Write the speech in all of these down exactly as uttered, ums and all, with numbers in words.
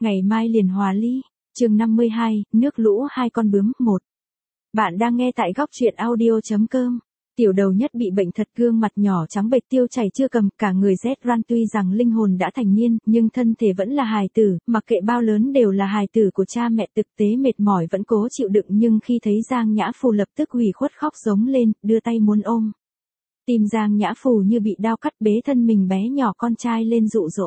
Ngày mai liền hòa ly. Chương năm mươi hai, nước lũ hai con bướm một. Bạn đang nghe tại góc truyện audio chấm com. Tiểu đầu nhất bị bệnh thật, gương mặt nhỏ trắng bệch, tiêu chảy chưa cầm, cả người rét ran, tuy rằng linh hồn đã thành niên, nhưng thân thể vẫn là hài tử, mặc kệ bao lớn đều là hài tử của cha mẹ, thực tế mệt mỏi vẫn cố chịu đựng, nhưng khi thấy Giang Nhã Phù lập tức hủy khuất khóc giống lên, đưa tay muốn ôm. Tim Giang Nhã Phù như bị đao cắt, bế thân mình bé nhỏ con trai lên dụ dỗ.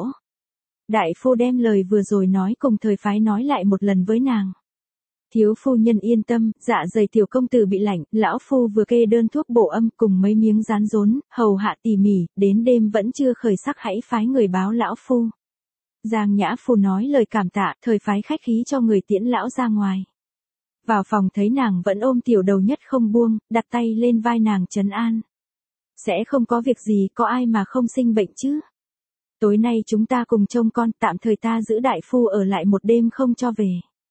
Đại phu đem lời vừa rồi nói cùng thời phái nói lại một lần với nàng. Thiếu phu nhân yên tâm, dạ dày tiểu công tử bị lạnh, lão phu vừa kê đơn thuốc bổ âm cùng mấy miếng rán rốn, hầu hạ tỉ mỉ, đến đêm vẫn chưa khởi sắc hãy phái người báo lão phu. Giang Nhã Phù nói lời cảm tạ, thời phái khách khí cho người tiễn lão ra ngoài. Vào phòng thấy nàng vẫn ôm tiểu đầu nhất không buông, đặt tay lên vai nàng trấn an. Sẽ không có việc gì, có ai mà không sinh bệnh chứ. Tối nay chúng ta cùng trông con, tạm thời ta giữ đại phu ở lại một đêm không cho về.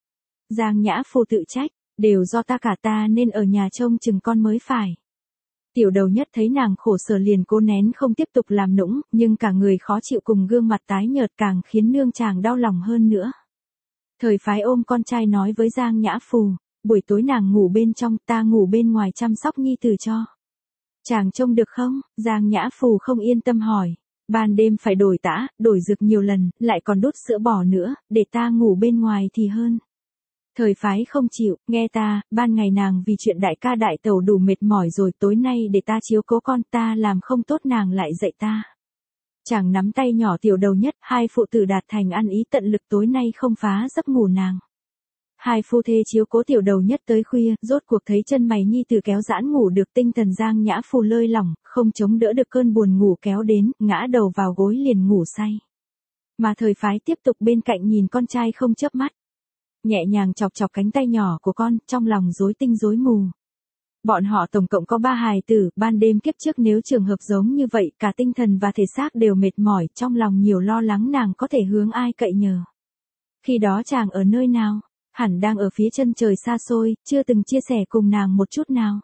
Giang Nhã Phù tự trách, đều do ta cả, ta nên ở nhà trông chừng con mới phải. Tiểu đầu nhất thấy nàng khổ sở liền cố nén không tiếp tục làm nũng, nhưng cả người khó chịu cùng gương mặt tái nhợt càng khiến nương chàng đau lòng hơn nữa. Thời phái ôm con trai nói với Giang Nhã Phù, buổi tối nàng ngủ bên trong, ta ngủ bên ngoài chăm sóc nhi tử cho. Chàng trông được không? Giang Nhã Phù không yên tâm hỏi. Ban đêm phải đổi tã, đổi dược nhiều lần, lại còn đút sữa bò nữa, để ta ngủ bên ngoài thì hơn. Thời phái không chịu, nghe ta, ban ngày nàng vì chuyện đại ca đại tẩu đủ mệt mỏi rồi, tối nay để ta chiếu cố con, ta làm không tốt nàng lại dạy ta. Chàng nắm tay nhỏ tiểu đầu nhất, hai phụ tử đạt thành ăn ý tận lực tối nay không phá giấc ngủ nàng. Hai phu thê chiếu cố tiểu đầu nhất tới khuya, rốt cuộc thấy chân mày nhi tử kéo giãn ngủ được, tinh thần Giang Nhã Phù lơi lỏng, không chống đỡ được cơn buồn ngủ kéo đến, ngã đầu vào gối liền ngủ say. Mà thời phái tiếp tục bên cạnh nhìn con trai không chớp mắt. Nhẹ nhàng chọc chọc cánh tay nhỏ của con, trong lòng rối tinh rối mù. Bọn họ tổng cộng có ba hài tử, ban đêm kiếp trước nếu trường hợp giống như vậy, cả tinh thần và thể xác đều mệt mỏi, trong lòng nhiều lo lắng nàng có thể hướng ai cậy nhờ. Khi đó chàng ở nơi nào? Hẳn đang ở phía chân trời xa xôi, chưa từng chia sẻ cùng nàng một chút nào.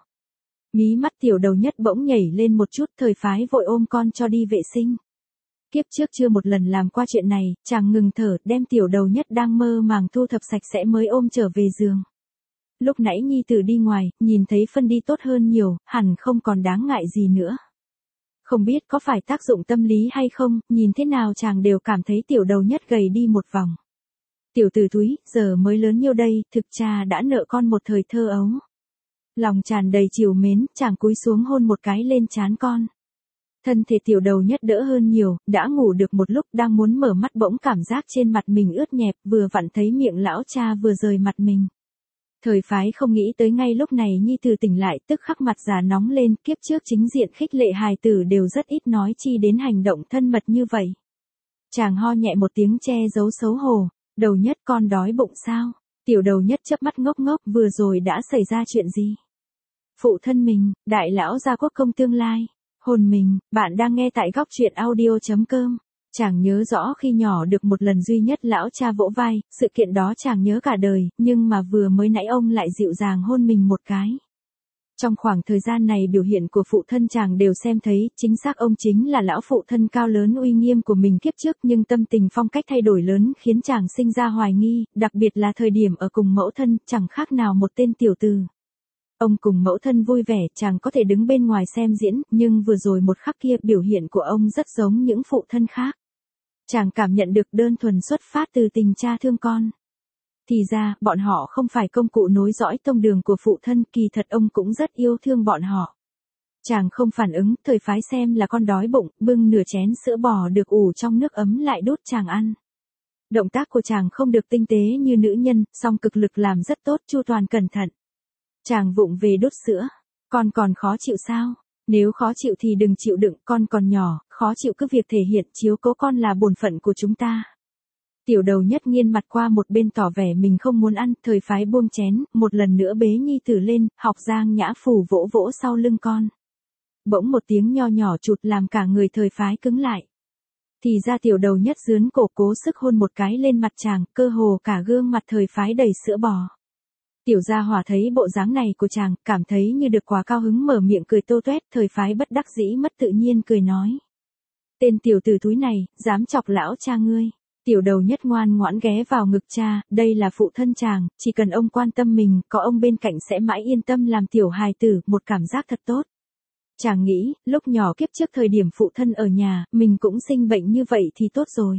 Mí mắt tiểu đầu nhất bỗng nhảy lên một chút, thời phái vội ôm con cho đi vệ sinh. Kiếp trước chưa một lần làm qua chuyện này, chàng ngừng thở, đem tiểu đầu nhất đang mơ màng thu thập sạch sẽ mới ôm trở về giường. Lúc nãy nhi tử đi ngoài, nhìn thấy phân đi tốt hơn nhiều, hẳn không còn đáng ngại gì nữa. Không biết có phải tác dụng tâm lý hay không, nhìn thế nào chàng đều cảm thấy tiểu đầu nhất gầy đi một vòng. Tiểu tử túi, giờ mới lớn nhiêu đây, thực cha đã nợ con một thời thơ ấu. Lòng tràn đầy trìu mến, chàng cúi xuống hôn một cái lên trán con. Thân thể tiểu đầu nhất đỡ hơn nhiều, đã ngủ được một lúc, đang muốn mở mắt bỗng cảm giác trên mặt mình ướt nhẹp, vừa vặn thấy miệng lão cha vừa rời mặt mình. Thời phái không nghĩ tới ngay lúc này nhi tử tỉnh lại, tức khắc mặt già nóng lên, kiếp trước chính diện khích lệ hài tử đều rất ít nói chi đến hành động thân mật như vậy. Chàng ho nhẹ một tiếng che giấu xấu hổ. Đầu nhất, con đói bụng sao? Tiểu đầu nhất chớp mắt ngốc ngốc, vừa rồi đã xảy ra chuyện gì? Phụ thân mình, đại lão gia quốc công tương lai. Hồn mình, bạn đang nghe tại góc truyện audio chấm com. Chàng nhớ rõ khi nhỏ được một lần duy nhất lão cha vỗ vai, sự kiện đó chàng nhớ cả đời, nhưng mà vừa mới nãy ông lại dịu dàng hôn mình một cái. Trong khoảng thời gian này biểu hiện của phụ thân chàng đều xem thấy, chính xác ông chính là lão phụ thân cao lớn uy nghiêm của mình kiếp trước, nhưng tâm tình phong cách thay đổi lớn khiến chàng sinh ra hoài nghi, đặc biệt là thời điểm ở cùng mẫu thân, chẳng khác nào một tên tiểu tử. Ông cùng mẫu thân vui vẻ, chàng có thể đứng bên ngoài xem diễn, nhưng vừa rồi một khắc kia biểu hiện của ông rất giống những phụ thân khác. Chàng cảm nhận được đơn thuần xuất phát từ tình cha thương con. Thì ra, bọn họ không phải công cụ nối dõi tông đường của phụ thân, kỳ thật ông cũng rất yêu thương bọn họ. Chàng không phản ứng, thời phái xem là con đói bụng, bưng nửa chén sữa bò được ủ trong nước ấm lại đút chàng ăn. Động tác của chàng không được tinh tế như nữ nhân, song cực lực làm rất tốt, chu toàn cẩn thận. Chàng vụng về đút sữa, con còn khó chịu sao? Nếu khó chịu thì đừng chịu đựng, con còn nhỏ, khó chịu cứ việc thể hiện, chiếu cố con là bổn phận của chúng ta. Tiểu đầu nhất nghiêng mặt qua một bên tỏ vẻ mình không muốn ăn, thời phái buông chén, một lần nữa bế nhi tử lên, học Giang Nhã Phù vỗ vỗ sau lưng con. Bỗng một tiếng nho nhỏ chụt làm cả người thời phái cứng lại. Thì ra tiểu đầu nhất dướn cổ cố sức hôn một cái lên mặt chàng, cơ hồ cả gương mặt thời phái đầy sữa bò. Tiểu gia hỏa thấy bộ dáng này của chàng, cảm thấy như được quá cao hứng mở miệng cười tô toét, thời phái bất đắc dĩ mất tự nhiên cười nói. Tên tiểu tử túi này, dám chọc lão cha ngươi. Tiểu đầu nhất ngoan ngoãn ghé vào ngực cha, đây là phụ thân chàng, chỉ cần ông quan tâm mình, có ông bên cạnh sẽ mãi yên tâm làm tiểu hài tử, một cảm giác thật tốt. Chàng nghĩ, lúc nhỏ kiếp trước thời điểm phụ thân ở nhà, mình cũng sinh bệnh như vậy thì tốt rồi.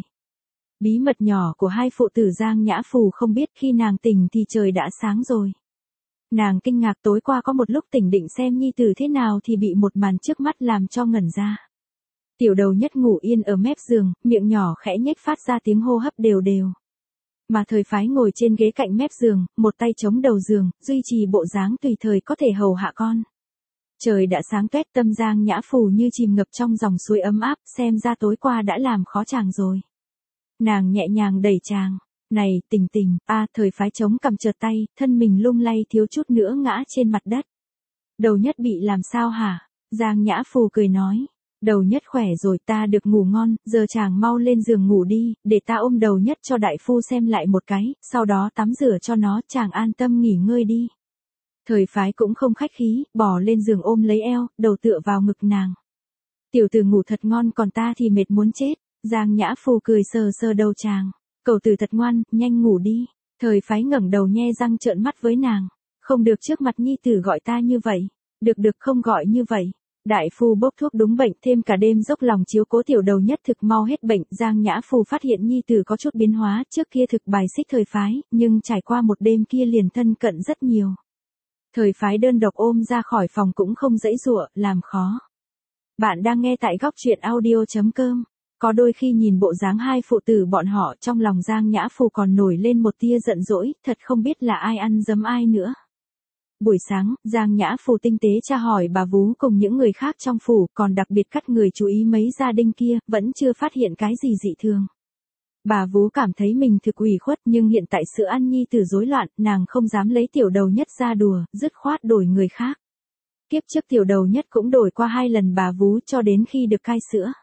Bí mật nhỏ của hai phụ tử Giang Nhã Phù không biết khi nàng tỉnh thì trời đã sáng rồi. Nàng kinh ngạc tối qua có một lúc tỉnh định xem nhi tử thế nào thì bị một màn trước mắt làm cho ngẩn ra. Tiểu đầu nhất ngủ yên ở mép giường, miệng nhỏ khẽ nhếch phát ra tiếng hô hấp đều đều. Mà thời phái ngồi trên ghế cạnh mép giường, một tay chống đầu giường, duy trì bộ dáng tùy thời có thể hầu hạ con. Trời đã sáng tuét, tâm Giang Nhã Phù như chìm ngập trong dòng suối ấm áp, xem ra tối qua đã làm khó chàng rồi. Nàng nhẹ nhàng đẩy chàng, này, Tình Tình, a thời phái chống cầm trượt tay, thân mình lung lay thiếu chút nữa ngã trên mặt đất. Đầu nhất bị làm sao hả? Giang Nhã Phù cười nói. Đầu nhất khỏe rồi, ta được ngủ ngon, giờ chàng mau lên giường ngủ đi, để ta ôm đầu nhất cho đại phu xem lại một cái, sau đó tắm rửa cho nó, chàng an tâm nghỉ ngơi đi. Thời phái cũng không khách khí, bỏ lên giường ôm lấy eo, đầu tựa vào ngực nàng. Tiểu tử ngủ thật ngon còn ta thì mệt muốn chết. Giang Nhã Phù cười sờ sờ đầu chàng. Cậu tử thật ngoan, nhanh ngủ đi. Thời phái ngẩng đầu nhe răng trợn mắt với nàng. Không được trước mặt nhi tử gọi ta như vậy. Được được không gọi như vậy. Đại phu bốc thuốc đúng bệnh, thêm cả đêm dốc lòng chiếu cố tiểu đầu nhất thực mau hết bệnh. Giang Nhã Phù phát hiện nhi tử có chút biến hóa, trước kia thực bài xích thời phái, nhưng trải qua một đêm kia liền thân cận rất nhiều. Thời phái đơn độc ôm ra khỏi phòng cũng không dãy dụa, làm khó. Bạn đang nghe tại góc truyện audio chấm com. Có đôi khi nhìn bộ dáng hai phụ tử bọn họ, trong lòng Giang Nhã Phù còn nổi lên một tia giận dỗi, thật không biết là ai ăn dấm ai nữa. Buổi sáng, Giang Nhã Phù tinh tế tra hỏi bà vú cùng những người khác trong phủ, còn đặc biệt cắt người chú ý mấy gia đình kia, vẫn chưa phát hiện cái gì dị thường. Bà vú cảm thấy mình thực ủy khuất, nhưng hiện tại sữa ăn nhi tử rối loạn, nàng không dám lấy tiểu đầu nhất ra đùa, dứt khoát đổi người khác. Kiếp trước tiểu đầu nhất cũng đổi qua hai lần bà vú cho đến khi được cai sữa.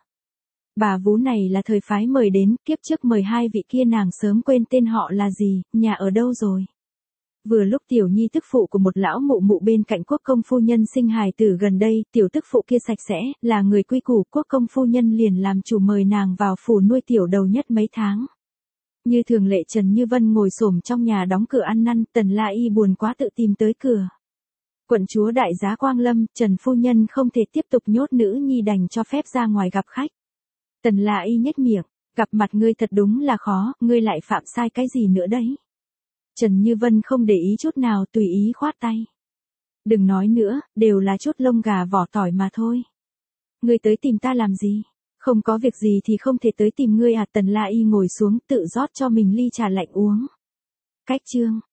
Bà vú này là thời phái mời đến, kiếp trước mời hai vị kia nàng sớm quên tên họ là gì, nhà ở đâu rồi. Vừa lúc tiểu nhi tức phụ của một lão mụ mụ bên cạnh quốc công phu nhân sinh hài tử gần đây, tiểu tức phụ kia sạch sẽ, là người quy củ, quốc công phu nhân liền làm chủ mời nàng vào phủ nuôi tiểu đầu nhất mấy tháng. Như thường lệ Trần Như Vân ngồi xổm trong nhà đóng cửa ăn năn, Tần La Y buồn quá tự tìm tới cửa. Quận chúa đại giá Quang Lâm, Trần phu nhân không thể tiếp tục nhốt nữ nhi đành cho phép ra ngoài gặp khách. Tần La Y nhếch miệng, gặp mặt ngươi thật đúng là khó, ngươi lại phạm sai cái gì nữa đấy. Trần Như Vân không để ý chút nào, tùy ý khoát tay. Đừng nói nữa, đều là chút lông gà vỏ tỏi mà thôi. Ngươi tới tìm ta làm gì? Không có việc gì thì không thể tới tìm ngươi à? Tần La Y ngồi xuống tự rót cho mình ly trà lạnh uống. Cách chương.